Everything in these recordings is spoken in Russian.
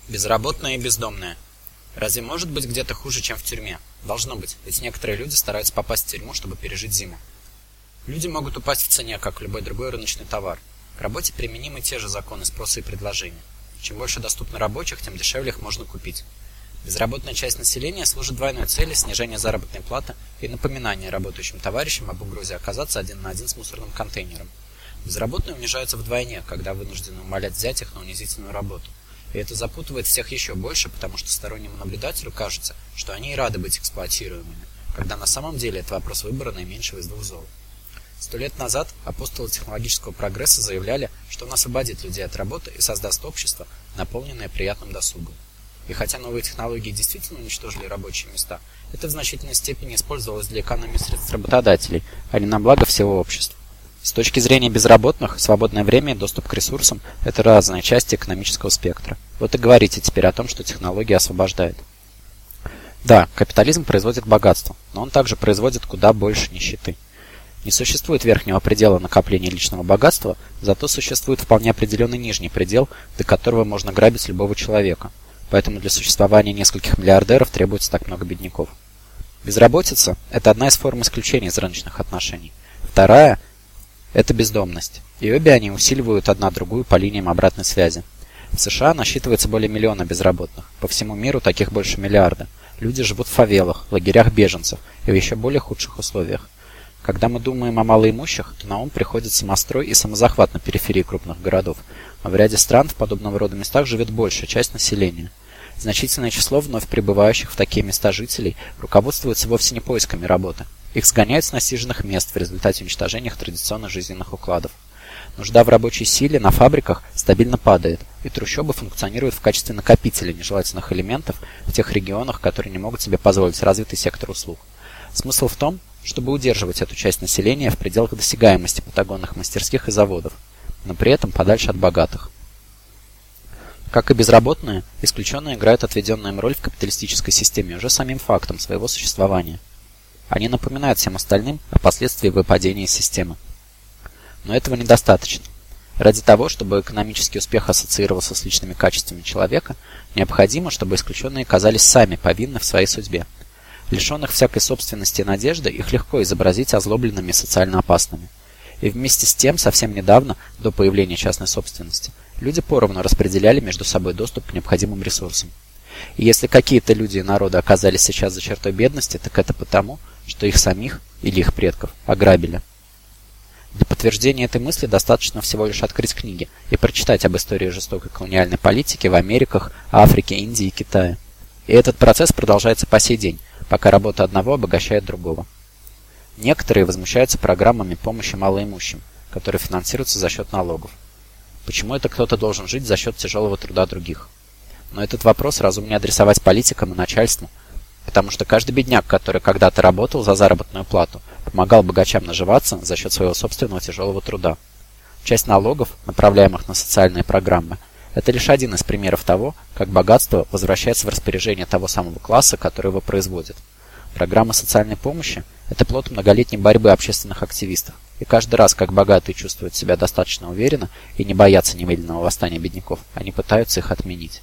Безработные и бездомные. Разве может быть где-то хуже, чем в тюрьме? Должно быть, ведь некоторые люди стараются попасть в тюрьму, чтобы пережить зиму. Люди могут упасть в цене, как любой другой рыночный товар. К работе применимы те же законы спроса и предложения. Чем больше доступно рабочих, тем дешевле их можно купить. Безработная часть населения служит двойной цели – снижение заработной платы и напоминание работающим товарищам об угрозе оказаться один на один с мусорным контейнером. Безработные унижаются вдвойне, когда вынуждены умолять взять их на унизительную работу. И это запутывает всех еще больше, потому что стороннему наблюдателю кажется, что они и рады быть эксплуатируемыми, когда на самом деле это вопрос выбора наименьшего из двух зол. 100 лет назад апостолы технологического прогресса заявляли, что он освободит людей от работы и создаст общество, наполненное приятным досугом. И хотя новые технологии действительно уничтожили рабочие места, это в значительной степени использовалось для экономии средств работодателей, а не на благо всего общества. С точки зрения безработных, свободное время и доступ к ресурсам – это разные части экономического спектра. Вот и говорите теперь о том, что технология освобождает. Да, капитализм производит богатство, но он также производит куда больше нищеты. Не существует верхнего предела накопления личного богатства, зато существует вполне определенный нижний предел, до которого можно грабить любого человека. Поэтому для существования нескольких миллиардеров требуется так много бедняков. Безработица – это одна из форм исключения из рыночных отношений. Вторая – это бездомность. И обе они усиливают одна другую по линиям обратной связи. В США насчитывается более миллиона безработных. По всему миру таких больше миллиарда. Люди живут в фавелах, лагерях беженцев и в еще более худших условиях. Когда мы думаем о малоимущих, то на ум приходит самострой и самозахват на периферии крупных городов. А в ряде стран в подобного рода местах живет большая часть населения. Значительное число вновь прибывающих в такие места жителей руководствуется вовсе не поисками работы. Их сгоняют с насиженных мест в результате уничтожения их традиционных жизненных укладов. Нужда в рабочей силе на фабриках стабильно падает, и трущобы функционируют в качестве накопителя нежелательных элементов в тех регионах, которые не могут себе позволить развитый сектор услуг. Смысл в том, чтобы удерживать эту часть населения в пределах досягаемости патагонных мастерских и заводов, но при этом подальше от богатых. Как и безработные, исключенные играют отведенную им роль в капиталистической системе уже самим фактом своего существования. Они напоминают всем остальным о последствиях выпадения из системы. Но этого недостаточно. Ради того, чтобы экономический успех ассоциировался с личными качествами человека, необходимо, чтобы исключенные казались сами повинны в своей судьбе. Лишенных всякой собственности и надежды, их легко изобразить озлобленными и социально опасными. И вместе с тем, совсем недавно, до появления частной собственности, люди поровну распределяли между собой доступ к необходимым ресурсам. И если какие-то люди и народы оказались сейчас за чертой бедности, так это потому, что их самих или их предков ограбили. Для подтверждения этой мысли достаточно всего лишь открыть книги и прочитать об истории жестокой колониальной политики в Америках, Африке, Индии и Китае. И этот процесс продолжается по сей день, пока работа одного обогащает другого. Некоторые возмущаются программами помощи малоимущим, которые финансируются за счет налогов. Почему это кто-то должен жить за счет тяжелого труда других? Но этот вопрос разумнее адресовать политикам и начальству, потому что каждый бедняк, который когда-то работал за заработную плату, помогал богачам наживаться за счет своего собственного тяжелого труда. Часть налогов, направляемых на социальные программы, это лишь один из примеров того, как богатство возвращается в распоряжение того самого класса, который его производит. Программа социальной помощи – это плод многолетней борьбы общественных активистов, и каждый раз, как богатые чувствуют себя достаточно уверенно и не боятся немедленного восстания бедняков, они пытаются их отменить.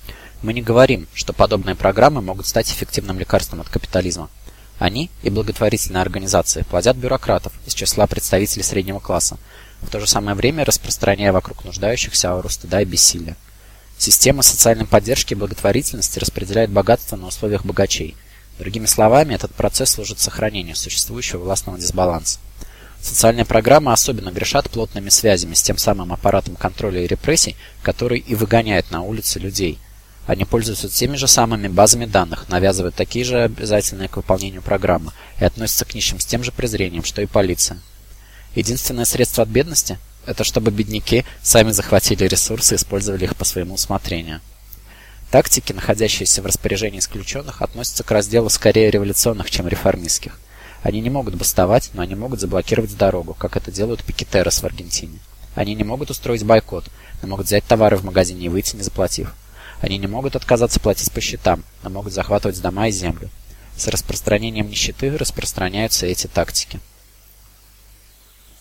Мы не говорим, что подобные программы могут стать эффективным лекарством от капитализма. Они и благотворительные организации плодят бюрократов из числа представителей среднего класса, в то же самое время распространяя вокруг нуждающихся ауру стыда и бессилия. Система социальной поддержки и благотворительности распределяет богатство на условиях богачей. Другими словами, этот процесс служит сохранению существующего властного дисбаланса. Социальные программы особенно грешат плотными связями с тем самым аппаратом контроля и репрессий, который и выгоняет на улицы людей. Они пользуются теми же самыми базами данных, навязывают такие же обязательные к выполнению программы и относятся к нищим с тем же презрением, что и полиция. Единственное средство от бедности – это чтобы бедняки сами захватили ресурсы и использовали их по своему усмотрению. Тактики, находящиеся в распоряжении исключенных, относятся к разделу скорее революционных, чем реформистских. Они не могут бастовать, но они могут заблокировать дорогу, как это делают пикетерос в Аргентине. Они не могут устроить бойкот, но могут взять товары в магазине и выйти, не заплатив. Они не могут отказаться платить по счетам, но могут захватывать дома и землю. С распространением нищеты распространяются эти тактики.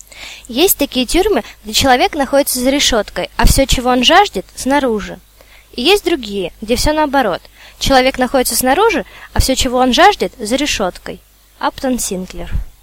Есть такие тюрьмы, где человек находится за решеткой, а все, чего он жаждет, снаружи. И есть другие, где все наоборот. Человек находится снаружи, а все, чего он жаждет, за решеткой. Аптон Синклер.